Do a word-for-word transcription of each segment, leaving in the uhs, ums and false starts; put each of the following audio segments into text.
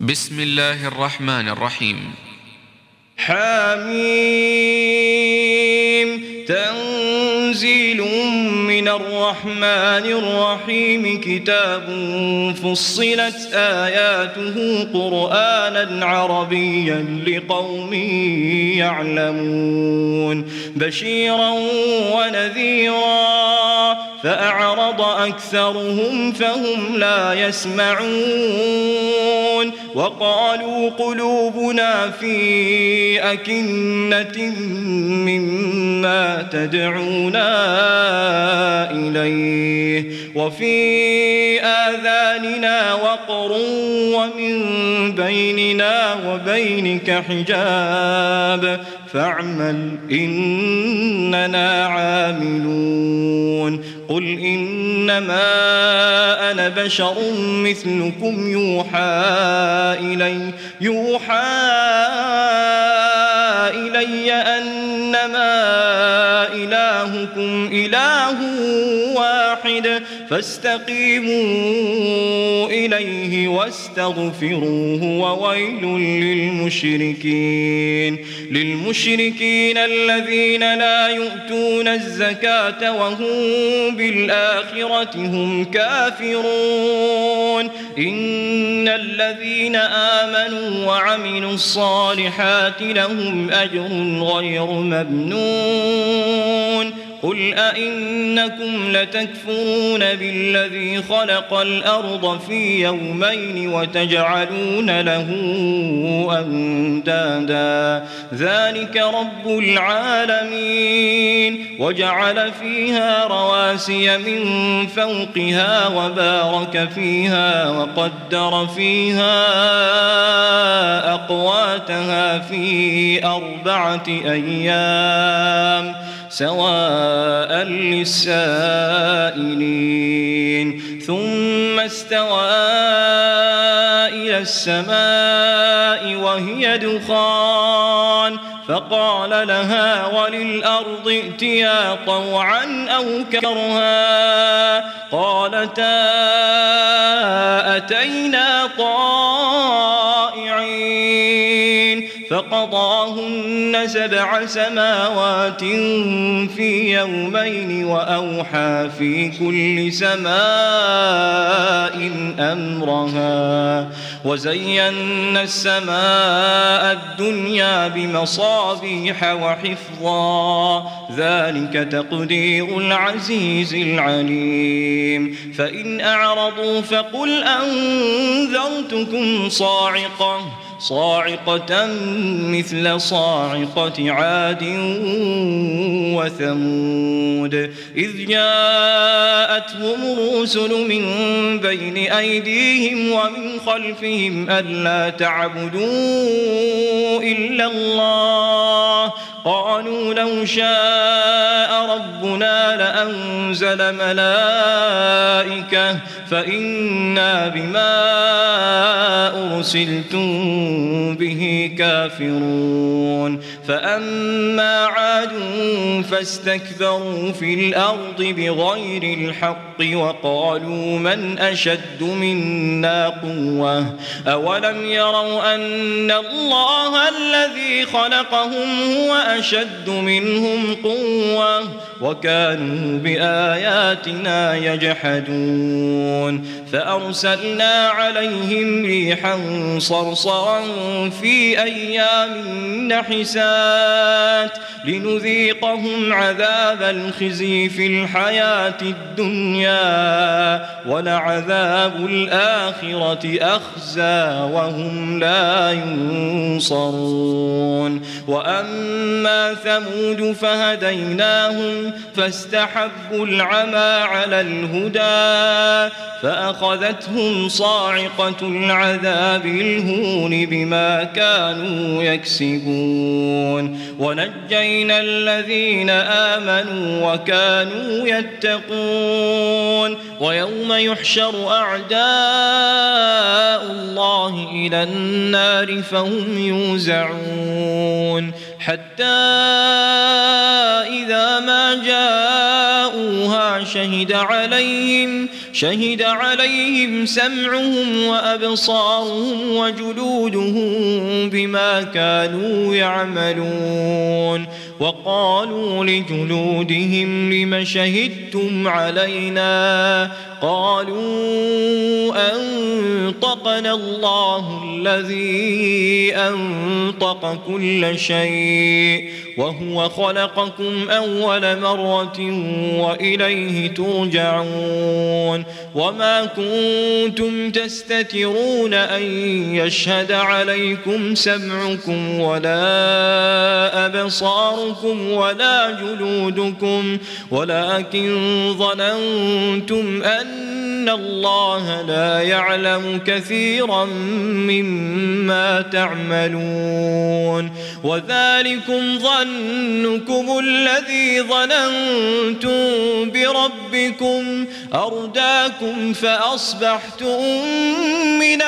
بسم الله الرحمن الرحيم. حميم تنزيل من الرحمن الرحيم. كتاب فصلت آياته قرآنا عربيا لقوم يعلمون بشيرا ونذيرا فأعرض أكثرهم فهم لا يسمعون وقالوا قلوبنا في أكنة مما تدعونا إليه وفي آذاننا وقر ومن بيننا وبينك حجاب فاعمل إننا عاملون. قل إنما أنا بشر مثلكم يوحى إلي يوحى إلي أنما إلهكم إله واحد فاستقيموا إليه واستغفروه وويل للمشركين للمشركين الذين لا يؤتون الزكاة وهم بالآخرة هم كافرون. إن الذين آمنوا وعملوا الصالحات لهم أجر غير ممنون. قل أئنكم لتكفرون بالذي خلق الأرض في يومين وتجعلون له أندادا ذلك رب العالمين. وجعل فيها رواسي من فوقها وبارك فيها وقدر فيها أقواتها في أربعة أيام سواء للسائلين. ثم استوى إلى السماء وهي دخان فقال لها وللأرض ائتيا طوعا أو كرها قالتا أتينا طائعين فقضاهن سبع سماوات في يومين وأوحى في كل سماء أمرها وزينا السماء الدنيا بمصابيح وحفظا ذلك تقدير العزيز العليم. فإن أعرضوا فقل أنذرتكم صاعقة صاعقة مثل صاعقة عاد وثمود إذ جاءتهم الرسل من بين أيديهم ومن خلفهم ألا تعبدوا إلا الله قالوا لو شاء ربنا لأنزل ملائكة فإنا بما أرسلتم به كافرون. فأما عاد فاستكبروا في الأرض بغير الحق وقالوا من أشد منا قوة أولم يروا أن الله الذي خلقهم هو أشد منهم قوة وكانوا بآياتنا يجحدون. فأرسلنا عليهم ريحا صرصرا في أيام نحسات لنذيقهم عذاب الخزي في الحياة الدنيا ولعذاب الآخرة أخزى وهم لا ينصرون. وأما ثمود فهديناهم فاستحبوا العمى على الهدى فأخذتهم صاعقة العذاب الهون بما كانوا يكسبون. ونجينا الذين آمنوا وكانوا يتقون. ويوم يحشر أعداء الله إلى النار فهم يوزعون حتى إذا ما جاءوها شهد عليهم شهد عليهم سمعهم وأبصارهم وجلودهم بما كانوا يعملون وقالوا لجلودهم لم شهدتم علينا قالوا أنطقنا الله الذي أنطق كل شيء وهو خلقكم أول مرة وإليه ترجعون وما كنتم تستترون أن يشهد عليكم سمعكم ولا أبصاركم ولا جلودكم ولكن ظننتم أن الله لا يعلم كثيرا مما تعملون وذلكم ظنكم الذي ظننتم بربكم أرداكم فأصبحتم من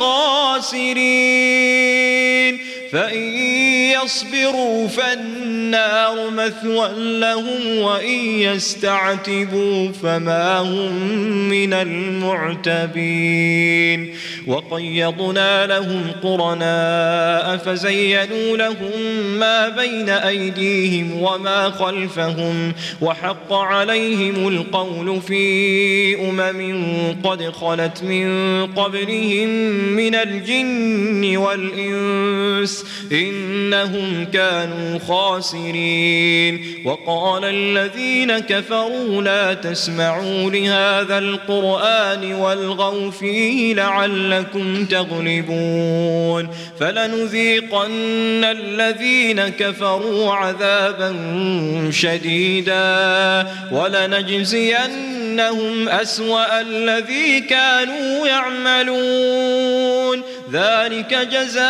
الخاسرين فإن يصبروا فالنار مثوى لهم وإن يستعتبوا فما هم من المعتبين وقيضنا لهم قرناء فزينوا لهم ما بين أيديهم وما خلفهم وحق عليهم القول في أمم قد خلت من قبلهم من الجن والإنس إنهم كانوا خاسرين وقال الذين كفروا لا تسمعوا لهذا القرآن والغوا فيه لعلكم تغلبون فلنذيقن الذين كفروا عذابا شديدا ولنجزينهم أسوأ الذي كانوا يعملون ذلك جزاء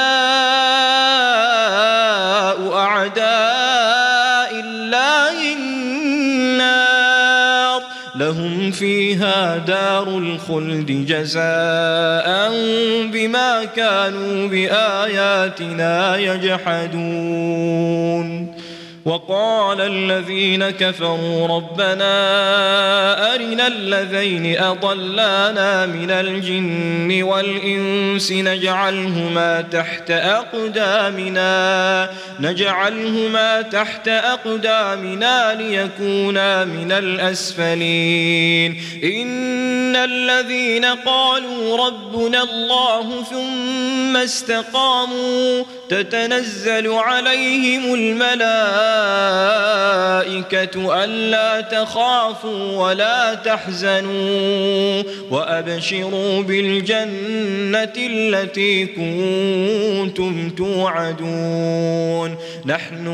أعداء الله النار لهم فيها دار الخلد جزاء بما كانوا بآياتنا يجحدون وقال الذين كفروا ربنا أرنا الذين أضلانا من الجن والإنس نجعلهما تحت أقدامنا نجعلهما تحت أقدامنا ليكونا من الأسفلين إن الذين قالوا ربنا الله ثم استقاموا تتنزل عليهم الملائكة ألا تخافوا ولا تحزنوا وأبشروا بالجنة التي كنتم توعدون نحن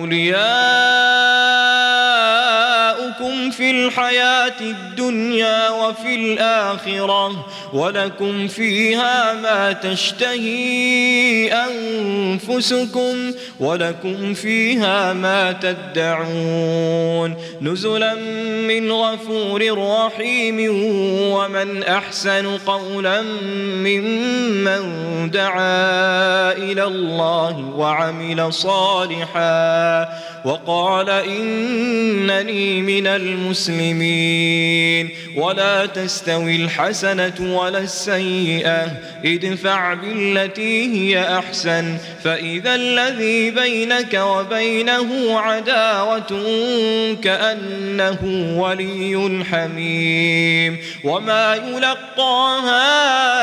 أولياؤكم في الحياة الدنيا وفي الآخرة ولكم فيها ما تشتهي أنفسكم ولكم فيها ما تدعون نزلا من غفور رحيم ومن أحسن قولا ممن دعا إلى الله وعمل صالحا وقال إنني من المسلمين ولا تستوي الحسنة ولا السيئة ادفع بالتي هي أحسن فإذا الذي بينك وبينه عداوة كأنه ولي حميم وما يلقاها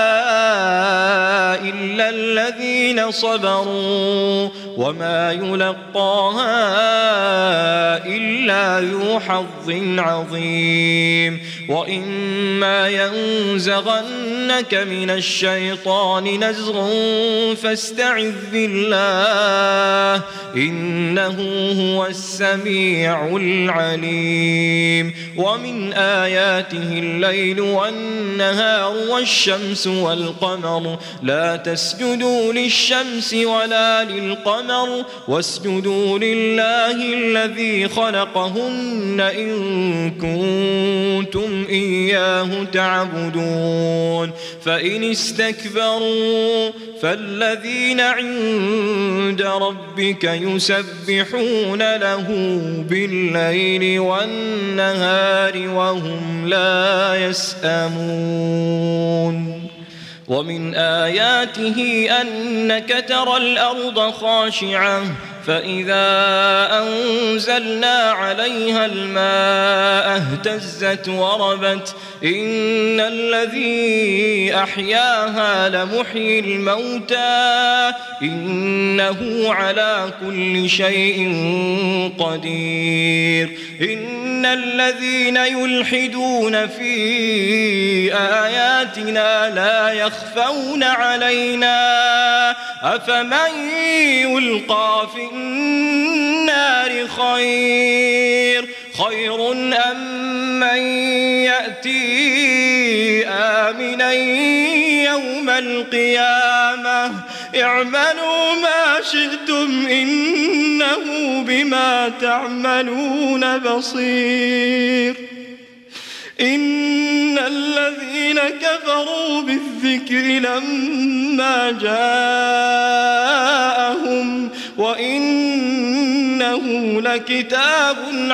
إلا الذين صبروا وما يلقاها إلا ذو حظ عظيم وإما ينزغنك من الشيطان نزغ فاستعذ بالله إنه هو السميع العليم ومن آياته الليل والنهار والشمس والقمر لا تسجدوا للشمس ولا للقمر واسجدوا لله الذي خلقهن إن كنتم إياه تعبدون فإن استكبروا فالذين عند ربك يسبحون له بالليل والنهار وهم لا يسأمون ومن آياته أنك ترى الأرض خاشعة فإذا أنزلنا عليها الماء اهتزت وربت إن الذي أحياها لمحيي الموتى إنه على كل شيء قدير إن الذين يلحدون في آياتنا لا يخفون علينا أفمن يلقى في النار خير خير أم من يأتي آمنا يوم القيامة اعملوا ما شئتم إنه بما تعملون بصير إن الذين كفروا بالذكر لما جاءهم وإنه لكتاب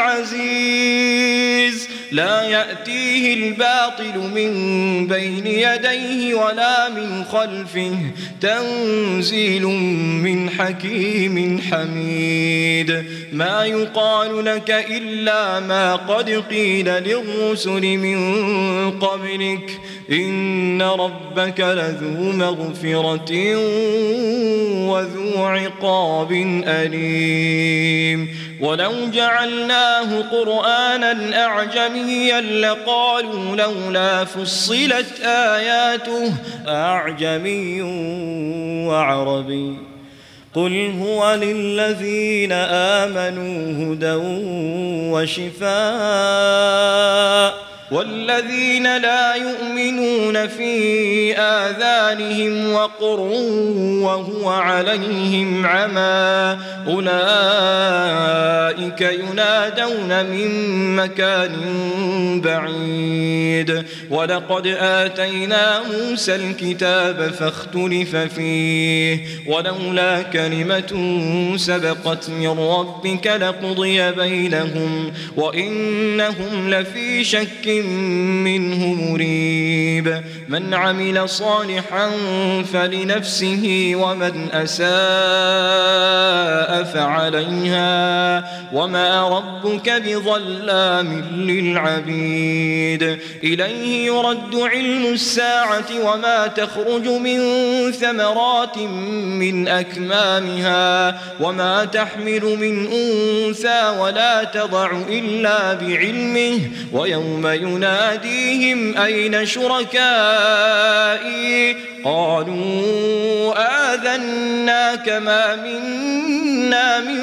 عزيز لا يأتيه الباطل من بين يديه ولا من خلفه تنزيل من حكيم حميد ما يقال لك إلا ما قد قيل للرسل من قبلك إن ربك لذو مغفرة وذو عقاب أليم ولو جعلناه قرآنا أعجميا لقالوا لولا فصلت آياته أعجمي وعربي قل هو للذين آمنوا هدى وشفاء والذين لا يؤمنون في آذانهم وقر وهو عليهم عمى أولئك ينادون من مكان بعيد ولقد آتينا موسى الكتاب فاختلف فيه ولولا كلمة سبقت من ربك لقضي بينهم وإنهم لفي شك منه مريب من عمل صالحا فلنفسه ومن أساء فعليها وما ربك بظلام للعبيد إليه يرد علم الساعة وما تخرج من ثمرات من أكمامها وما تحمل من أنثى ولا تضع إلا بعلمه ويوم يناديهم أين شركائي قالوا آذناك ما منا من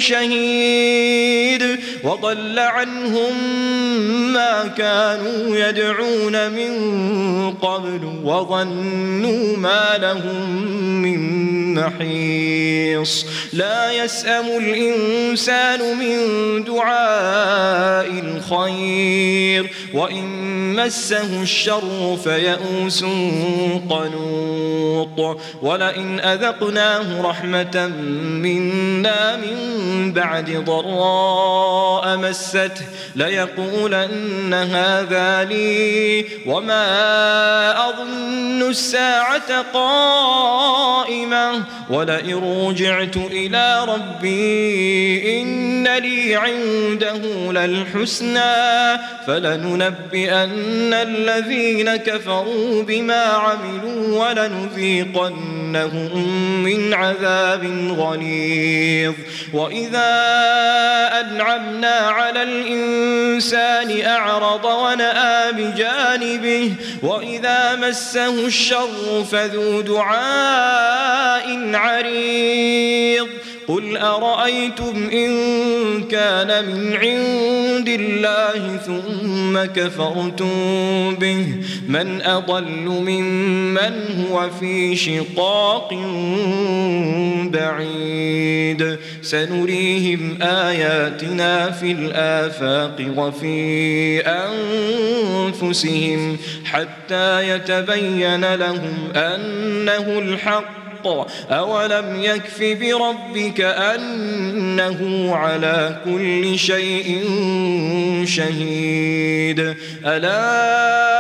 شهيد وضل عنهم ما كانوا يدعون من قبل وظنوا ما لهم من محيص لا يسأم الإنسان من دعاء الخير وإن مسه الشر فيئوس قنوط ولئن أذقناه رحمة منا من بعد ضراء مسته ليقولن هذا لي وما أظن الساعة قائمة ولئن رجعت إلى ربي إن لي عنده للحسنى فلننبئن الذين كفروا بما عملوا ولنذيقنهم من عذاب غليظ وإذا أنعمنا على الإنسان أعرض ونأى بجانبه وإذا مسه الشر فذو دعاء عريض قل أرأيتم إن كان من عند الله ثم كفرتم به من أضل ممن هو في شقاق بعيد سنريهم آياتنا في الآفاق وفي أنفسهم حتى يتبين لهم أنه الحق أولم يكف بربك أنه على كل شيء شهيد ألا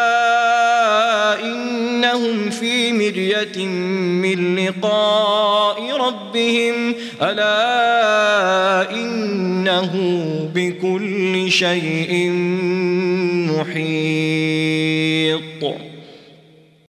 إنهم في مرية من لقاء ربهم ألا إنه بكل شيء محيط.